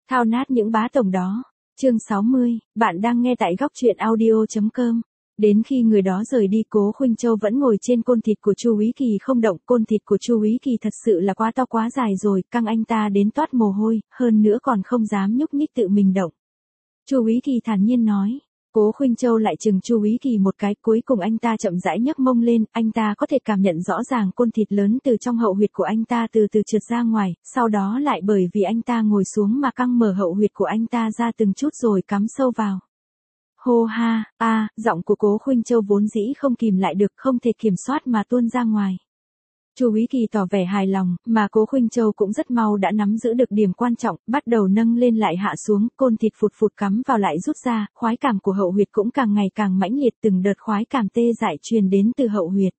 Thao nát những bá tổng đó. Chương 60, bạn đang nghe tại góc truyện audio.com. Đến khi người đó rời đi, Cố Khuynh Châu vẫn ngồi trên côn thịt của Chu Úy Kỳ không động. Côn thịt của Chu Úy Kỳ thật sự là quá to quá dài rồi, căng anh ta đến toát mồ hôi, hơn nữa còn không dám nhúc nhích tự mình động. Chu Úy Kỳ thản nhiên nói. Cố Khuynh Châu lại chừng Chu Úy Kỳ một cái, cuối cùng anh ta chậm rãi nhấc mông lên, anh ta có thể cảm nhận rõ ràng côn thịt lớn từ trong hậu huyệt của anh ta từ từ trượt ra ngoài, sau đó lại bởi vì anh ta ngồi xuống mà căng mở hậu huyệt của anh ta ra từng chút rồi cắm sâu vào. Hô ha, giọng của Cố Khuynh Châu vốn dĩ không kìm lại được, không thể kiểm soát mà tuôn ra ngoài. Chu Úy Kỳ tỏ vẻ hài lòng, mà Cố Khuynh Châu cũng rất mau đã nắm giữ được điểm quan trọng, bắt đầu nâng lên lại hạ xuống, côn thịt phụt phụt cắm vào lại rút ra, khoái cảm của hậu huyệt cũng càng ngày càng mãnh liệt, từng đợt khoái cảm tê dại truyền đến từ hậu huyệt.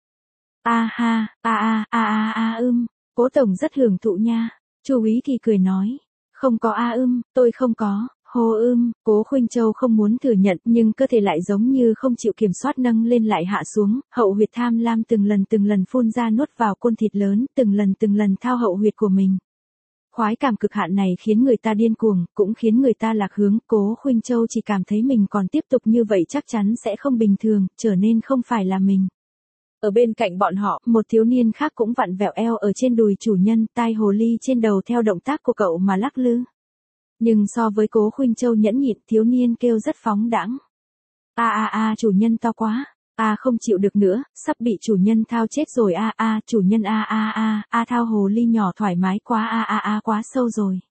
Cố tổng rất hưởng thụ nha. Chu Úy Kỳ cười nói. Không có tôi không có. Hô Cố Khuynh Châu không muốn thừa nhận nhưng cơ thể lại giống như không chịu kiểm soát nâng lên lại hạ xuống, hậu huyệt tham lam từng lần phun ra nuốt vào côn thịt lớn, từng lần thao hậu huyệt của mình. Khoái cảm cực hạn này khiến người ta điên cuồng, cũng khiến người ta lạc hướng. Cố Khuynh Châu chỉ cảm thấy mình còn tiếp tục như vậy chắc chắn sẽ không bình thường, trở nên không phải là mình. Ở bên cạnh bọn họ, một thiếu niên khác cũng vặn vẹo eo ở trên đùi chủ nhân, tai hồ ly trên đầu theo động tác của cậu mà lắc lư. Nhưng so với Cố Khuynh Châu nhẫn nhịn, thiếu niên kêu rất phóng đãng. Chủ nhân to quá. Không chịu được nữa, sắp bị chủ nhân thao chết rồi. Chủ nhân thao hồ ly nhỏ thoải mái quá. Quá sâu rồi.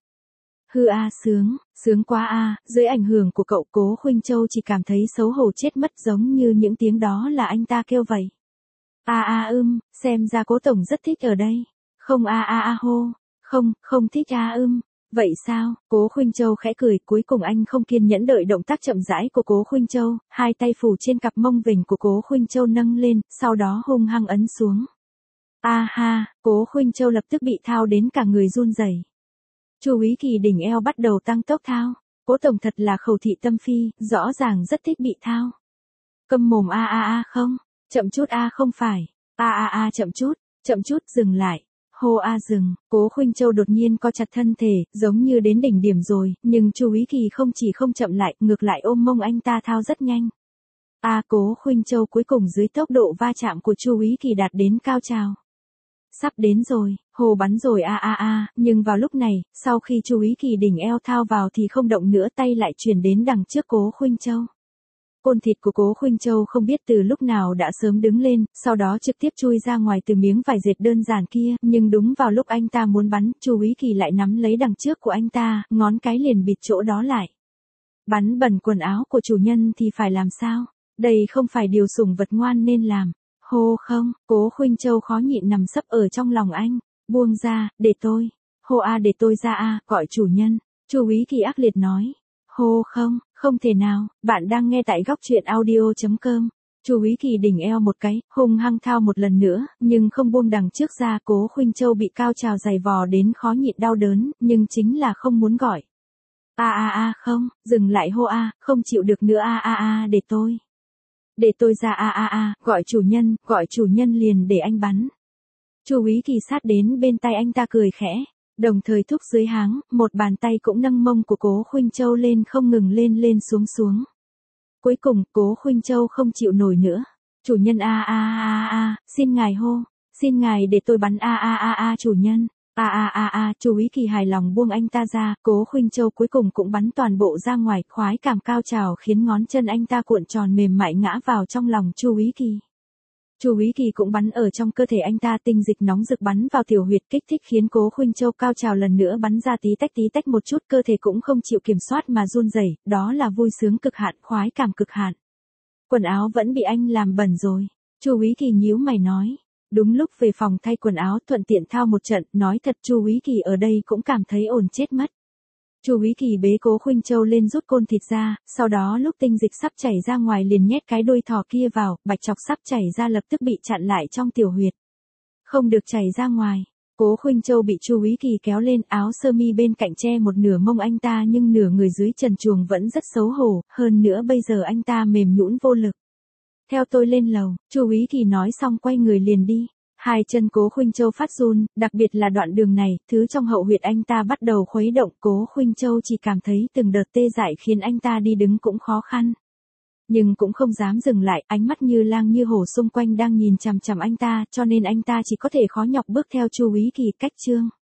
Sướng quá. Dưới ảnh hưởng của cậu, Cố Khuynh Châu chỉ cảm thấy xấu hổ chết mất, giống như những tiếng đó là anh ta kêu vậy. Xem ra Cố tổng rất thích ở đây. Không hô. Không thích Vậy sao? Cố Khuynh Châu khẽ cười, cuối cùng anh không kiên nhẫn đợi động tác chậm rãi của Cố Khuynh Châu, hai tay phủ trên cặp mông vểnh của Cố Khuynh Châu nâng lên, sau đó hung hăng ấn xuống. Cố Khuynh Châu lập tức bị thao đến cả người run rẩy. Chu Úy Kỳ đỉnh eo bắt đầu tăng tốc thao. Cố tổng thật là khẩu thị tâm phi, rõ ràng rất thích bị thao. Câm mồm không, chậm chút không phải. Chậm chút, dừng lại. Hô dừng. Cố Khuynh Châu đột nhiên co chặt thân thể, giống như đến đỉnh điểm rồi, nhưng Chu Úy Kỳ không chỉ không chậm lại, ngược lại ôm mông anh ta thao rất nhanh. Cố Khuynh Châu cuối cùng dưới tốc độ va chạm của Chu Úy Kỳ đạt đến cao trào. Sắp đến rồi, hồ bắn rồi nhưng vào lúc này, sau khi Chu Úy Kỳ đỉnh eo thao vào thì không động nữa, tay lại chuyển đến đằng trước Cố Khuynh Châu. Côn thịt của Cố Khuynh Châu không biết từ lúc nào đã sớm đứng lên, sau đó trực tiếp chui ra ngoài từ miếng vải dệt đơn giản kia, nhưng đúng vào lúc anh ta muốn bắn, Chu Úy Kỳ lại nắm lấy đằng trước của anh ta, ngón cái liền bịt chỗ đó lại. Bắn bẩn quần áo của chủ nhân thì phải làm sao? Đây không phải điều sủng vật ngoan nên làm. Hô không, Cố Khuynh Châu khó nhịn nằm sấp ở trong lòng anh. Buông ra, để tôi. Hô để tôi ra gọi chủ nhân. Chu Úy Kỳ ác liệt nói. Hô không thể nào, bạn đang nghe tại góc truyện audio.com. Chu Úy Kỳ đỉnh eo một cái, hung hăng thao một lần nữa, nhưng không buông đằng trước ra. Cố Khuynh Châu bị cao trào giày vò đến khó nhịn đau đớn, nhưng chính là không muốn gọi. Không, dừng lại hô không chịu được nữa để tôi. Để tôi ra gọi chủ nhân liền để anh bắn. Chu Úy Kỳ sát đến bên tay anh ta cười khẽ. Đồng thời thúc dưới háng, một bàn tay cũng nâng mông của Cố Khuynh Châu lên không ngừng lên xuống. Cuối cùng, Cố Khuynh Châu không chịu nổi nữa. Chủ nhân xin ngài hô, xin ngài để tôi bắn chủ nhân. Chu Úy Kỳ hài lòng buông anh ta ra, Cố Khuynh Châu cuối cùng cũng bắn toàn bộ ra ngoài, khoái cảm cao trào khiến ngón chân anh ta cuộn tròn mềm mại ngã vào trong lòng Chu Úy Kỳ. Chu Úy Kỳ cũng bắn ở trong cơ thể anh ta, tinh dịch nóng rực bắn vào tiểu huyệt kích thích khiến Cố Khuynh Châu cao trào lần nữa bắn ra tí tách một chút, cơ thể cũng không chịu kiểm soát mà run rẩy, đó là vui sướng cực hạn, khoái cảm cực hạn. Quần áo vẫn bị anh làm bẩn rồi. Chu Úy Kỳ nhíu mày nói. Đúng lúc về phòng thay quần áo thuận tiện thao một trận, nói thật Chu Úy Kỳ ở đây cũng cảm thấy ổn chết mất. Chu Úy Kỳ bế Cố Khuynh Châu lên rút côn thịt ra, sau đó lúc tinh dịch sắp chảy ra ngoài liền nhét cái đuôi thỏ kia vào, bạch chọc sắp chảy ra lập tức bị chặn lại trong tiểu huyệt. Không được chảy ra ngoài. Cố Khuynh Châu bị Chu Úy Kỳ kéo lên, áo sơ mi bên cạnh che một nửa mông anh ta nhưng nửa người dưới trần truồng vẫn rất xấu hổ, hơn nữa bây giờ anh ta mềm nhũn vô lực. Theo tôi lên lầu, Chu Úy Kỳ nói xong quay người liền đi. Hai chân Cố Khuynh Châu phát run, đặc biệt là đoạn đường này, thứ trong hậu huyệt anh ta bắt đầu khuấy động, Cố Khuynh Châu chỉ cảm thấy từng đợt tê dại khiến anh ta đi đứng cũng khó khăn. Nhưng cũng không dám dừng lại, ánh mắt như lang như hổ xung quanh đang nhìn chằm chằm anh ta, cho nên anh ta chỉ có thể khó nhọc bước theo Chu Ý Kỳ cách Trương.